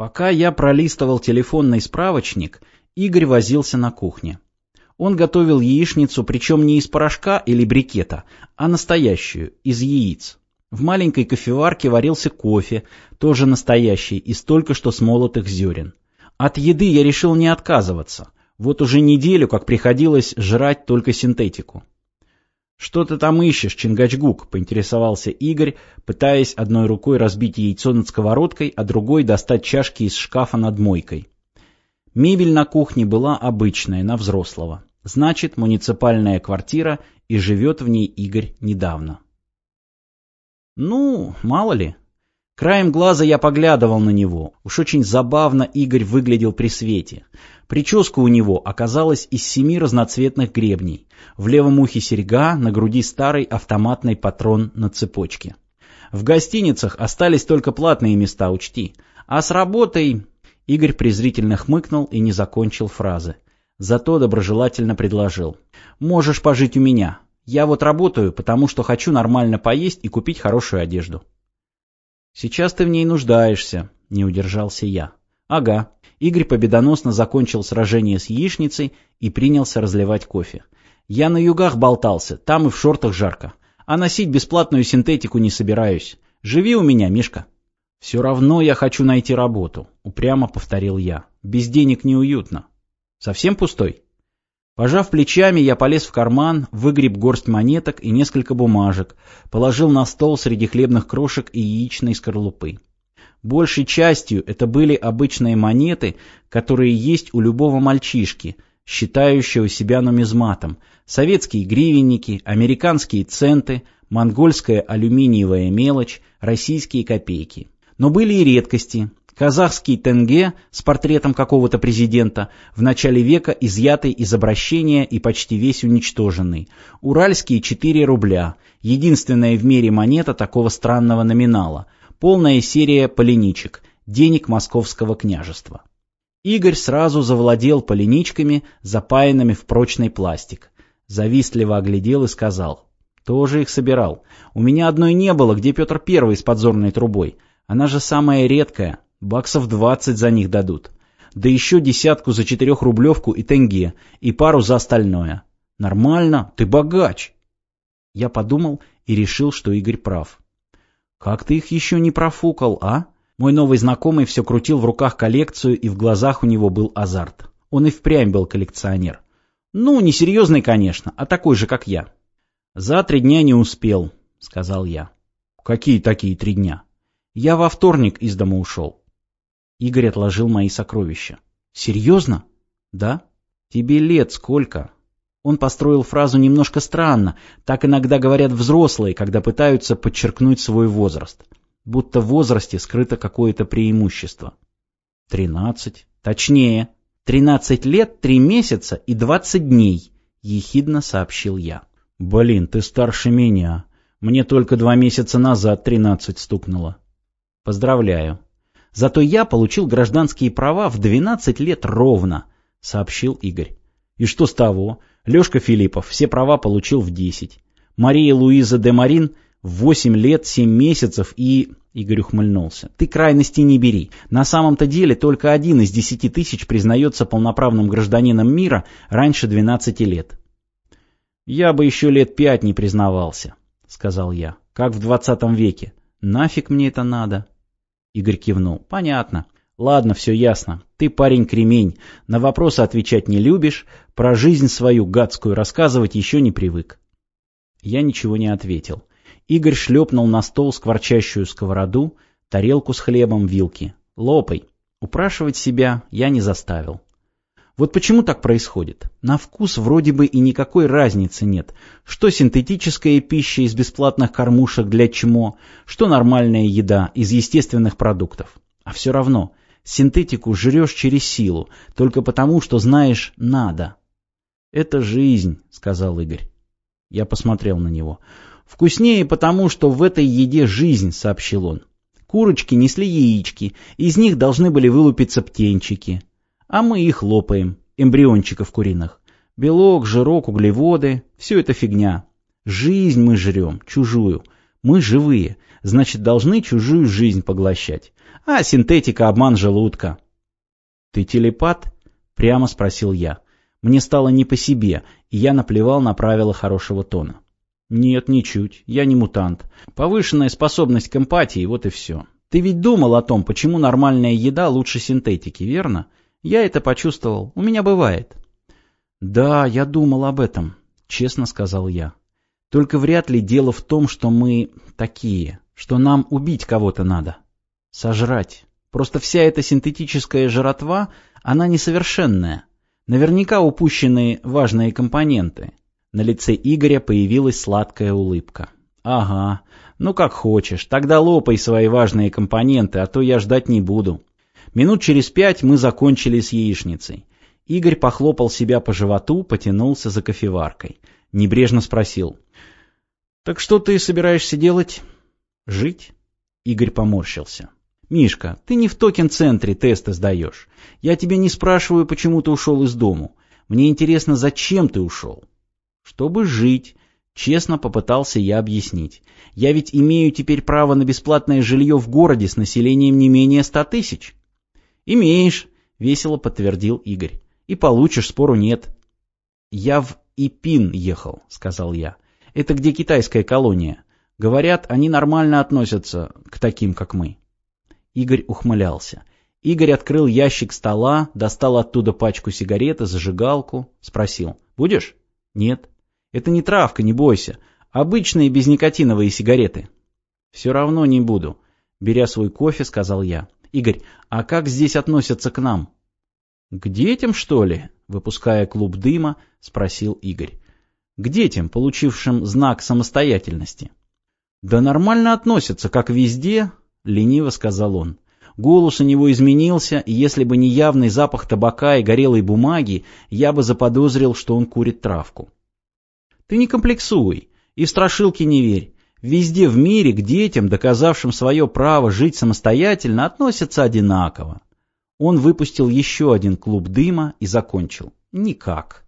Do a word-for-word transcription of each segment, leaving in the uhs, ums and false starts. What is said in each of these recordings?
Пока я пролистывал телефонный справочник, Игорь возился на кухне. Он готовил яичницу, причем не из порошка или брикета, а настоящую, из яиц. В маленькой кофеварке варился кофе, тоже настоящий, из только что смолотых зерен. От еды я решил не отказываться. Вот уже неделю, как приходилось жрать только синтетику. «Что ты там ищешь, Чингачгук?» — поинтересовался Игорь, пытаясь одной рукой разбить яйцо над сковородкой, а другой достать чашки из шкафа над мойкой. Мебель на кухне была обычная, на взрослого. Значит, муниципальная квартира, и живет в ней Игорь недавно. Ну, мало ли. Краем глаза я поглядывал на него. Уж очень забавно Игорь выглядел при свете. Прическа у него оказалась из семи разноцветных гребней. В левом ухе серьга, на груди старый автоматный патрон на цепочке. В гостиницах остались только платные места, учти. А с работой... Игорь презрительно хмыкнул и не закончил фразы. Зато доброжелательно предложил. «Можешь пожить у меня. Я вот работаю, потому что хочу нормально поесть и купить хорошую одежду». «Сейчас ты в ней нуждаешься», — не удержался я. «Ага». Игорь победоносно закончил сражение с яичницей и принялся разливать кофе. «Я на югах болтался, там и в шортах жарко. А носить бесплатную синтетику не собираюсь. Живи у меня, Мишка». «Все равно я хочу найти работу», — упрямо повторил я. «Без денег неуютно». «Совсем пустой?» Пожав плечами, я полез в карман, выгреб горсть монеток и несколько бумажек, положил на стол среди хлебных крошек и яичной скорлупы. Большей частью это были обычные монеты, которые есть у любого мальчишки, считающего себя нумизматом, советские гривенники, американские центы, монгольская алюминиевая мелочь, российские копейки. Но были и редкости. Казахский тенге с портретом какого-то президента, в начале века изъятый из обращения и почти весь уничтоженный. Уральские четыре рубля, единственная в мире монета такого странного номинала. Полная серия полиничек, денег Московского княжества. Игорь сразу завладел полиничками, запаянными в прочный пластик. Завистливо оглядел и сказал. «Тоже их собирал. У меня одной не было, где Петр Первый с подзорной трубой. Она же самая редкая. Баксов двадцать за них дадут. Да еще десятку за четырехрублевку и тенге, и пару за остальное. Нормально, ты богач». Я подумал и решил, что Игорь прав. «Как ты их еще не профукал, а?» Мой новый знакомый все крутил в руках коллекцию, и в глазах у него был азарт. Он и впрямь был коллекционер. Ну, не серьезный, конечно, а такой же, как я. «За три дня не успел», — сказал я. «Какие такие три дня?» «Я во вторник из дома ушел». Игорь отложил мои сокровища. «Серьезно?» «Да». «Тебе лет сколько?» Он построил фразу немножко странно, так иногда говорят взрослые, когда пытаются подчеркнуть свой возраст. Будто в возрасте скрыто какое-то преимущество. «Тринадцать». «Точнее. Тринадцать лет, три месяца и двадцать дней», — ехидно сообщил я. «Блин, ты старше меня. Мне только два месяца назад тринадцать стукнуло». «Поздравляю. Зато я получил гражданские права в двенадцать лет ровно», — сообщил Игорь. «И что с того? Лешка Филиппов все права получил в десять. Мария Луиза де Марин в восемь лет, семь месяцев и...» Игорь ухмыльнулся. «Ты крайности не бери. На самом-то деле только один из десяти тысяч признается полноправным гражданином мира раньше двенадцати лет». «Я бы еще лет пять не признавался», — сказал я. «Как в двадцатом веке. Нафиг мне это надо?» Игорь кивнул. «Понятно. Ладно, все ясно. Ты парень-кремень. На вопросы отвечать не любишь. Про жизнь свою гадскую рассказывать еще не привык». Я ничего не ответил. Игорь шлепнул на стол скворчащую сковороду, тарелку с хлебом, вилки. «Лопай». Упрашивать себя я не заставил. Вот почему так происходит? На вкус вроде бы и никакой разницы нет. Что синтетическая пища из бесплатных кормушек для ЧМО, что нормальная еда из естественных продуктов. А все равно, синтетику жрешь через силу, только потому, что знаешь «надо». «Это жизнь», — сказал Игорь. Я посмотрел на него. «Вкуснее потому, что в этой еде жизнь», — сообщил он. «Курочки несли яички, из них должны были вылупиться птенчики. А мы их лопаем, эмбриончиков куриных. Белок, жирок, углеводы — все это фигня. Жизнь мы жрем, чужую. Мы живые, значит, должны чужую жизнь поглощать. А синтетика — обман желудка. «Ты телепат?» — прямо спросил я. Мне стало не по себе, и я наплевал на правила хорошего тона. «Нет, ничуть. Я не мутант. Повышенная способность к эмпатии, вот и все. Ты ведь думал о том, почему нормальная еда лучше синтетики, верно? Я это почувствовал. У меня бывает». «Да, я думал об этом», — честно сказал я. «Только вряд ли дело в том, что мы такие, что нам убить кого-то надо. Сожрать. Просто вся эта синтетическая жратва, она несовершенная. Наверняка упущены важные компоненты». На лице Игоря появилась сладкая улыбка. «Ага, ну как хочешь, тогда лопай свои важные компоненты, а то я ждать не буду». Минут через пять мы закончили с яичницей. Игорь похлопал себя по животу, потянулся за кофеваркой. Небрежно спросил: «Так что ты собираешься делать?» «Жить?» Игорь поморщился. «Мишка, ты не в токен-центре тесты сдаешь. Я тебя не спрашиваю, почему ты ушел из дому. Мне интересно, зачем ты ушел?» «Чтобы жить», — честно попытался я объяснить. «Я ведь имею теперь право на бесплатное жилье в городе с населением не менее ста тысяч». «Имеешь», — весело подтвердил Игорь. «И получишь, спору нет». «Я в Ипин ехал», — сказал я. «Это где китайская колония. Говорят, они нормально относятся к таким, как мы». Игорь ухмылялся. Игорь открыл ящик стола, достал оттуда пачку сигарет и зажигалку, спросил: «Будешь?» «Нет». «Это не травка, не бойся. Обычные безникотиновые сигареты». «Все равно не буду», — беря свой кофе, сказал я. «Игорь, а как здесь относятся к нам?» «К детям, что ли?» — выпуская клуб дыма, спросил Игорь. «К детям, получившим знак самостоятельности». «Да нормально относятся, как везде», — лениво сказал он. Голос у него изменился, и если бы не явный запах табака и горелой бумаги, я бы заподозрил, что он курит травку. «Ты не комплексуй и в страшилки не верь. Везде в мире к детям, доказавшим свое право жить самостоятельно, относятся одинаково». Он выпустил еще один клуб дыма и закончил: «Никак».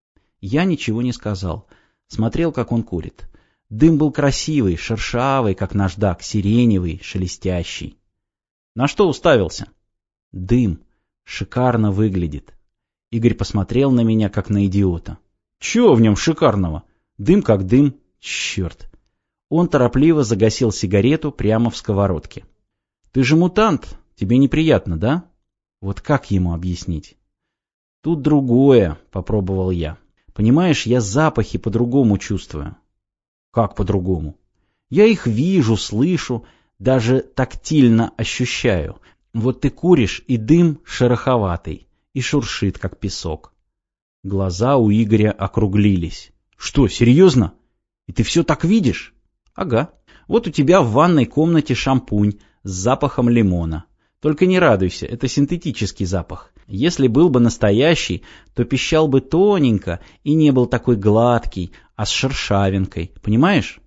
Я ничего не сказал. Смотрел, как он курит. Дым был красивый, шершавый, как наждак, сиреневый, шелестящий. «На что уставился?» «Дым. Шикарно выглядит». Игорь посмотрел на меня, как на идиота. «Чего в нем шикарного? Дым как дым. Черт». Он торопливо загасил сигарету прямо в сковородке. «Ты же мутант. Тебе неприятно, да?» Вот как ему объяснить? «Тут другое», — попробовал я. «Понимаешь, я запахи по-другому чувствую». «Как по-другому?» «Я их вижу, слышу, даже тактильно ощущаю. Вот ты куришь, и дым шероховатый, и шуршит, как песок». Глаза у Игоря округлились. «Что, серьезно? И ты все так видишь?» «Ага. Вот у тебя в ванной комнате шампунь с запахом лимона. Только не радуйся, это синтетический запах. Если был бы настоящий, то пищал бы тоненько и не был такой гладкий, а с шершавинкой. Понимаешь?»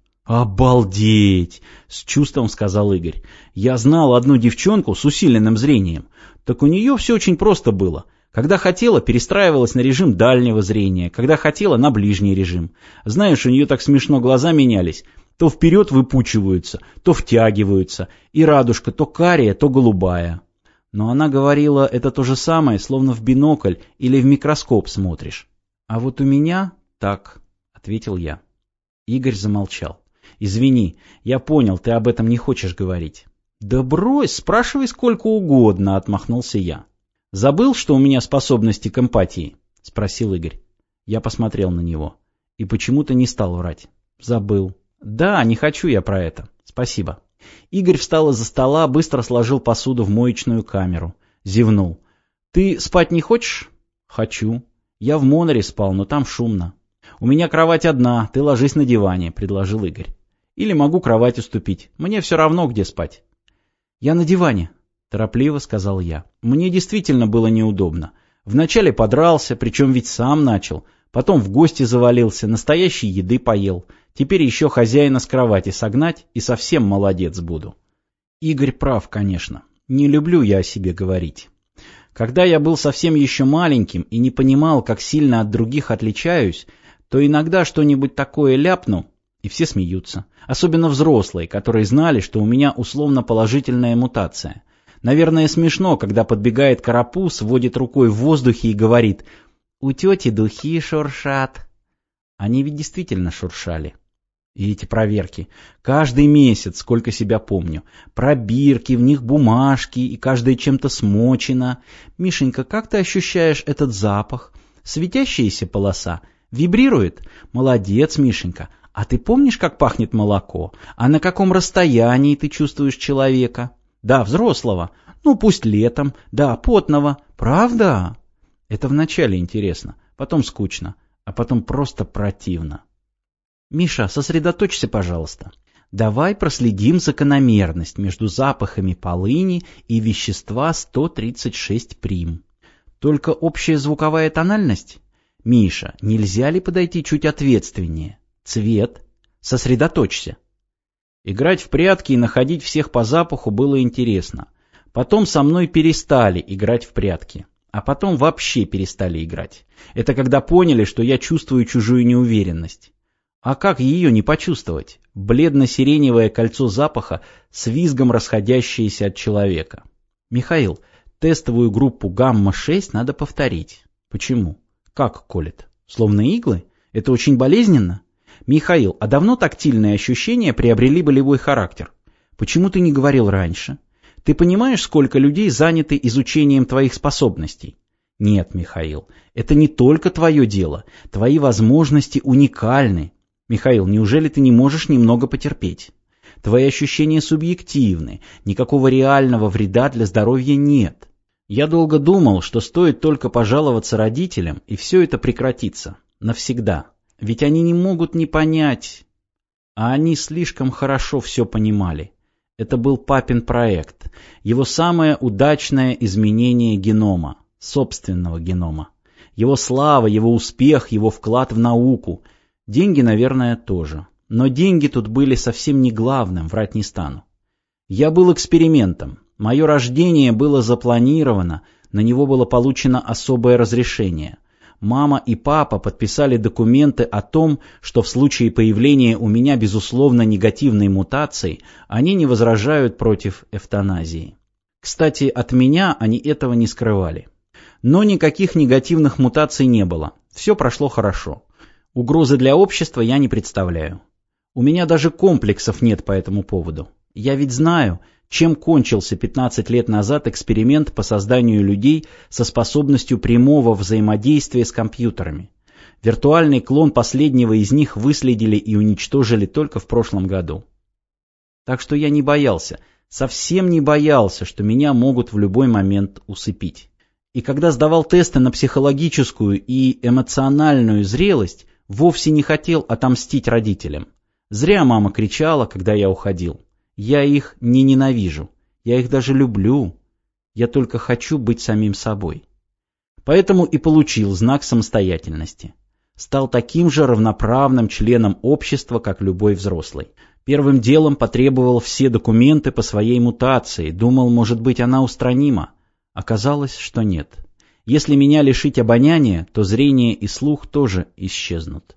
«Обалдеть!» — с чувством сказал Игорь. «Я знал одну девчонку с усиленным зрением. Так у нее все очень просто было. Когда хотела, перестраивалась на режим дальнего зрения, когда хотела, на ближний режим. Знаешь, у нее так смешно глаза менялись. То вперед выпучиваются, то втягиваются, и радужка то кария, то голубая». Но она говорила, это то же самое, словно в бинокль или в микроскоп смотришь. «А вот у меня так», — ответил я. Игорь замолчал. «Извини, я понял, ты об этом не хочешь говорить». «Да брось, спрашивай сколько угодно», — отмахнулся я. «Забыл, что у меня способности к эмпатии?» — спросил Игорь. Я посмотрел на него и почему-то не стал врать. «Забыл». «Да, не хочу я про это. Спасибо». Игорь встал из-за стола, быстро сложил посуду в моечную камеру. Зевнул. «Ты спать не хочешь?» «Хочу. Я в моноре спал, но там шумно». «У меня кровать одна, ты ложись на диване», — предложил Игорь. «Или могу кровать уступить. Мне все равно, где спать». «Я на диване», — торопливо сказал я. Мне действительно было неудобно. Вначале подрался, причем ведь сам начал. Потом в гости завалился, настоящей еды поел. Теперь еще хозяина с кровати согнать, и совсем молодец буду. Игорь прав, конечно. Не люблю я о себе говорить. Когда я был совсем еще маленьким и не понимал, как сильно от других отличаюсь, то иногда что-нибудь такое ляпну, И все смеются. Особенно взрослые, которые знали, что у меня условно-положительная мутация. Наверное, смешно, когда подбегает карапуз, водит рукой в воздухе и говорит: «У тети духи шуршат». Они ведь действительно шуршали. И эти проверки. Каждый месяц, сколько себя помню. Пробирки, в них бумажки, и каждая чем-то смочена. Мишенька, как ты ощущаешь этот запах? Светящаяся полоса? Вибрирует? Молодец, Мишенька. А ты помнишь, как пахнет молоко? А на каком расстоянии ты чувствуешь человека? Да, взрослого. Ну, пусть летом. Да, потного. Правда? Это вначале интересно, потом скучно, а потом просто противно. Миша, сосредоточься, пожалуйста. Давай проследим закономерность между запахами полыни и вещества сто тридцать шесть прим. Только общая звуковая тональность? Миша, нельзя ли подойти чуть ответственнее? Цвет. Сосредоточься. Играть в прятки и находить всех по запаху было интересно. Потом со мной перестали играть в прятки. А потом вообще перестали играть. Это когда поняли, что я чувствую чужую неуверенность. А как ее не почувствовать? Бледно-сиреневое кольцо запаха с визгом расходящееся от человека. Михаил, тестовую группу гамма шесть надо повторить. Почему? Как колет? Словно иглы? Это очень болезненно? Михаил, а давно тактильные ощущения приобрели болевой характер? Почему ты не говорил раньше? Ты понимаешь, сколько людей заняты изучением твоих способностей? Нет, Михаил, это не только твое дело. Твои возможности уникальны. Михаил, неужели ты не можешь немного потерпеть? Твои ощущения субъективны. Никакого реального вреда для здоровья нет. Я долго думал, что стоит только пожаловаться родителям, и все это прекратится. Навсегда. Ведь они не могут не понять. А они слишком хорошо все понимали. Это был папин проект. Его самое удачное изменение генома. Собственного генома. Его слава, его успех, его вклад в науку. Деньги, наверное, тоже. Но деньги тут были совсем не главным, врать не стану. Я был экспериментом. Мое рождение было запланировано, на него было получено особое разрешение. Мама и папа подписали документы о том, что в случае появления у меня безусловно негативной мутации, они не возражают против эвтаназии. Кстати, от меня они этого не скрывали. Но никаких негативных мутаций не было. Все прошло хорошо. Угрозы для общества я не представляю. У меня даже комплексов нет по этому поводу. Я ведь знаю, чем кончился пятнадцать лет назад эксперимент по созданию людей со способностью прямого взаимодействия с компьютерами. Виртуальный клон последнего из них выследили и уничтожили только в прошлом году. Так что я не боялся, совсем не боялся, что меня могут в любой момент усыпить. И когда сдавал тесты на психологическую и эмоциональную зрелость, вовсе не хотел отомстить родителям. Зря мама кричала, когда я уходил. Я их не ненавижу, я их даже люблю. Я только хочу быть самим собой. Поэтому и получил знак самостоятельности. Стал таким же равноправным членом общества, как любой взрослый. Первым делом потребовал все документы по своей мутации, думал, может быть, она устранима. Оказалось, что нет. Если меня лишить обоняния, то зрение и слух тоже исчезнут.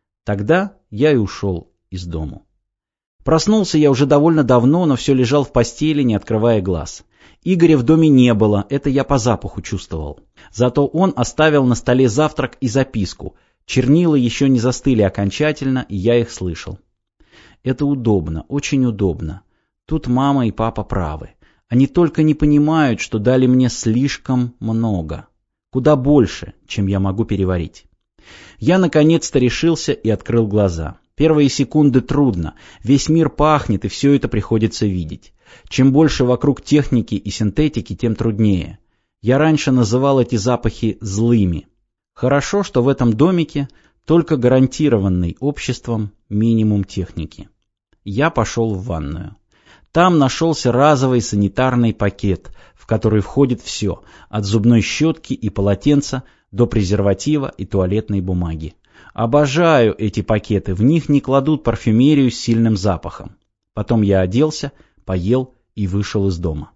Тогда я и ушел из дому. Проснулся я уже довольно давно, но все лежал в постели, не открывая глаз. Игоря в доме не было, это я по запаху чувствовал. Зато он оставил на столе завтрак и записку. Чернила еще не застыли окончательно, и я их слышал. Это удобно, очень удобно. Тут мама и папа правы. Они только не понимают, что дали мне слишком много. Куда больше, чем я могу переварить. Я наконец-то решился и открыл глаза. Первые секунды трудно. Весь мир пахнет, и все это приходится видеть. Чем больше вокруг техники и синтетики, тем труднее. Я раньше называл эти запахи злыми. Хорошо, что в этом домике только гарантированный обществом минимум техники. Я пошел в ванную. Там нашелся разовый санитарный пакет, в который входит все, от зубной щетки и полотенца до презерватива и туалетной бумаги. Обожаю эти пакеты, в них не кладут парфюмерию с сильным запахом. Потом я оделся, поел и вышел из дома.